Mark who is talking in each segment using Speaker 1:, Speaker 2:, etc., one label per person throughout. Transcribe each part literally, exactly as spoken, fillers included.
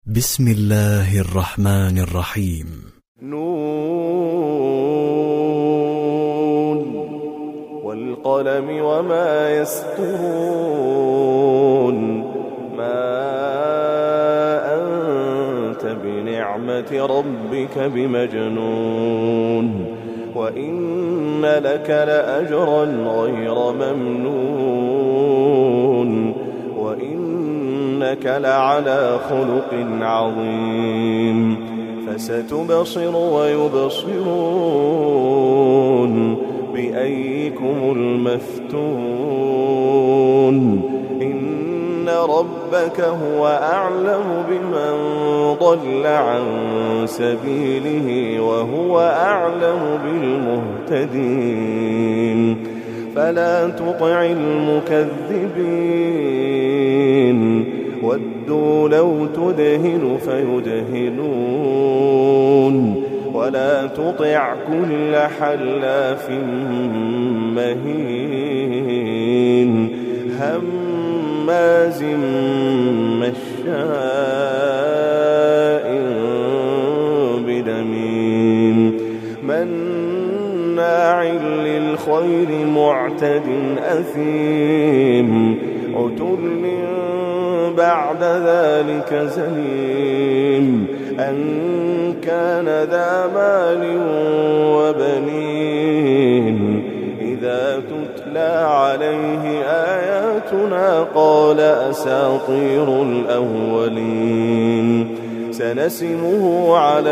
Speaker 1: بسم الله الرحمن الرحيم.
Speaker 2: نون والقلم وما يسطرون ما أنت بنعمة ربك بمجنون وإن لك لأجرا غير ممنون وإنك لعلى خلق عظيم فستبصر ويبصرون بأيكم المفتون إن ربك هو أعلم بمن ضل عن سبيله وهو أعلم بالمهتدين فلا تطع المكذبين ودوا لو تدهن فيدهنون ولا تطع كل حلاف مهين هماز مشاء بنميم مناع للخير معتد أثيم عتل بعد ذلك زنيم أن كان ذا مال وبنين إذا تتلى عليه آياتنا قال أساطير الأولين سنسمه على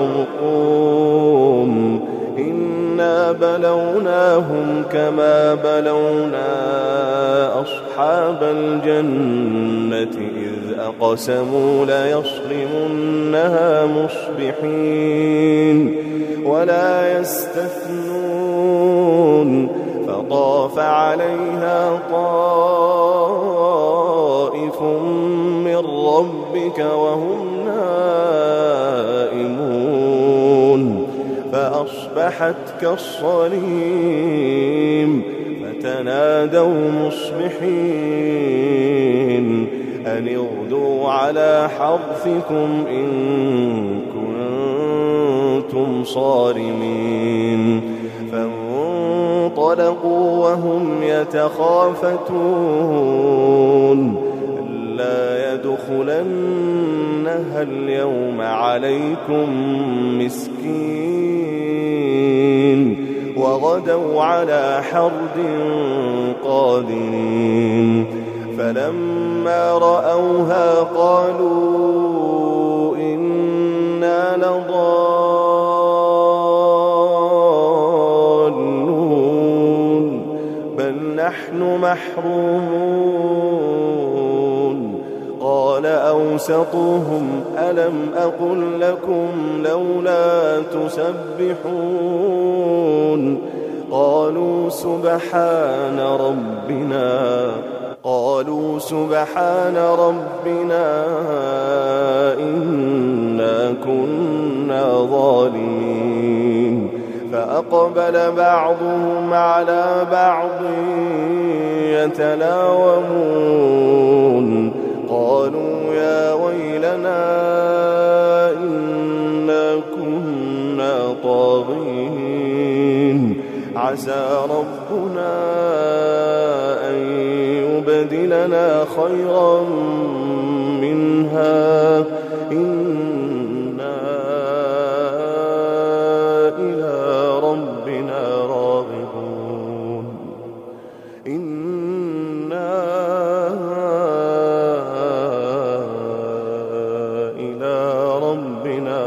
Speaker 2: الخرطوم إنا بلوناهم كما بلونا أصحاب الجنة إذ أقسموا ليصرمنها مصبحين ولا يستثنون فطاف عليها طائف من ربك وهم نائمون فأصبحت كالصريم فتنادوا مصبحين أن اغدوا على حرثكم إن كنتم صارمين فانطلقوا وهم يتخافتون ألا يدخلنها اليوم عليكم مسكين وغدوا على حرد قادرين فلما رأوها قالوا إنا لضالون بل نحن محرومون قال أوسطهم ألم أقل لكم لولا تسبحون قالوا سبحان ربنا قالوا سبحان ربنا إنا كنا ظالمين فأقبل بعضهم على بعض يتلاومون قالوا يا ويلنا إنا كنا طاغين عسى ربنا أن يبدلنا خيرا منها إنا إلى ربنا راغبون إنا إلى ربنا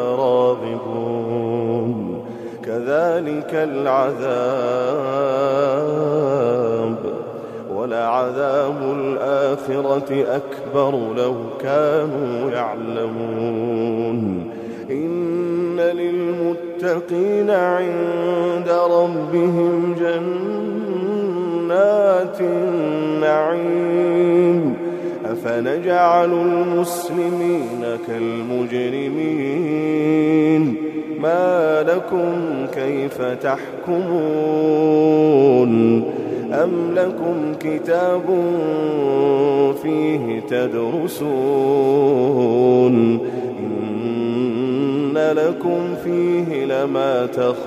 Speaker 2: راغبون كذلك العذاب ولعذاب الآخرة أكبر لو كانوا يعلمون إن للمتقين عند ربهم جنات النعيم أفنجعل المسلمين كالمجرمين ما لكم كيف تحكمون أم لكم كتاب فيه تدرسون لكم فيه لما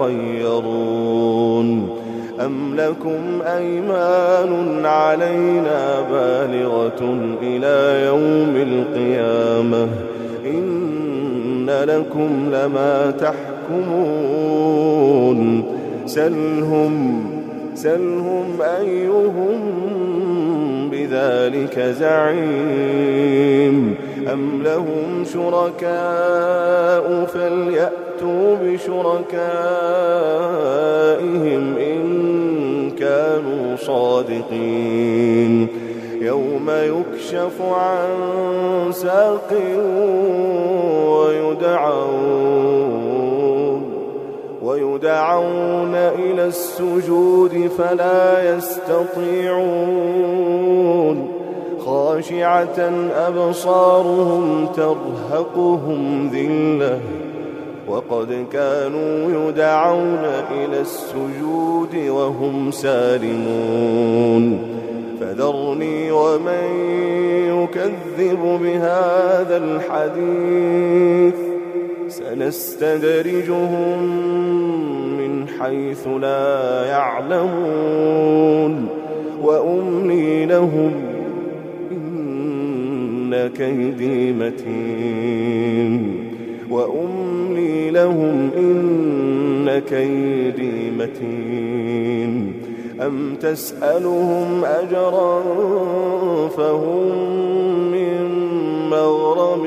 Speaker 2: تخيرون أم لكم أيمان علينا بالغة إلى يوم القيامة إن لكم لما تحكمون سلهم سلهم أيهم بذلك زعيم أم لهم شركاء فليأتوا بشركائهم إن كانوا صادقين يوم يكشف عن ساق ويدعون ويدعون إلى السجود فلا يستطيعون خاشعة أبصارهم ترهقهم ذلة وقد كانوا يدعون إلى السجود وهم سالمون فذرني ومن يكذب بهذا الحديث سنستدرجهم من حيث لا يعلمون وأملي لهم إن كيدي متين وأملي لهم إن كيدي متين أم تسألهم أجرا فهم من مغرم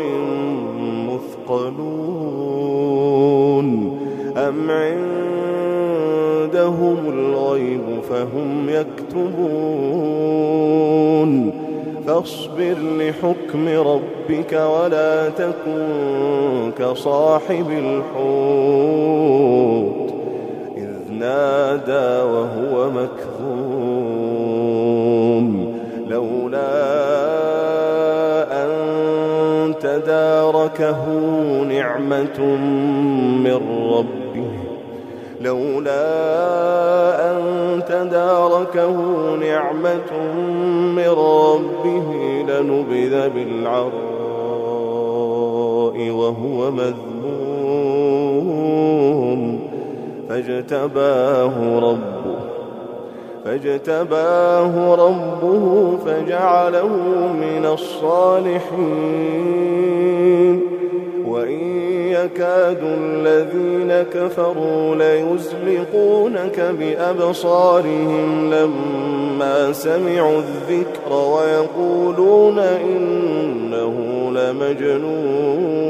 Speaker 2: مثقلون أم عندهم الغيب فهم يكتبون فاصبر لحكم ربك ولا تكن كصاحب الحوت إذ نادى وهو مكظوم لولا أن تداركه نعمة من ربه لولا أن تداركه نعمة من ربه لنبذ بالعراء وهو مذموم فاجتباه ربه فاجتباه ربه فجعله من الصالحين وإن يكاد الذين كفروا ليزلقونك بأبصارهم لما سمعوا الذكر ويقولون إنه لمجنون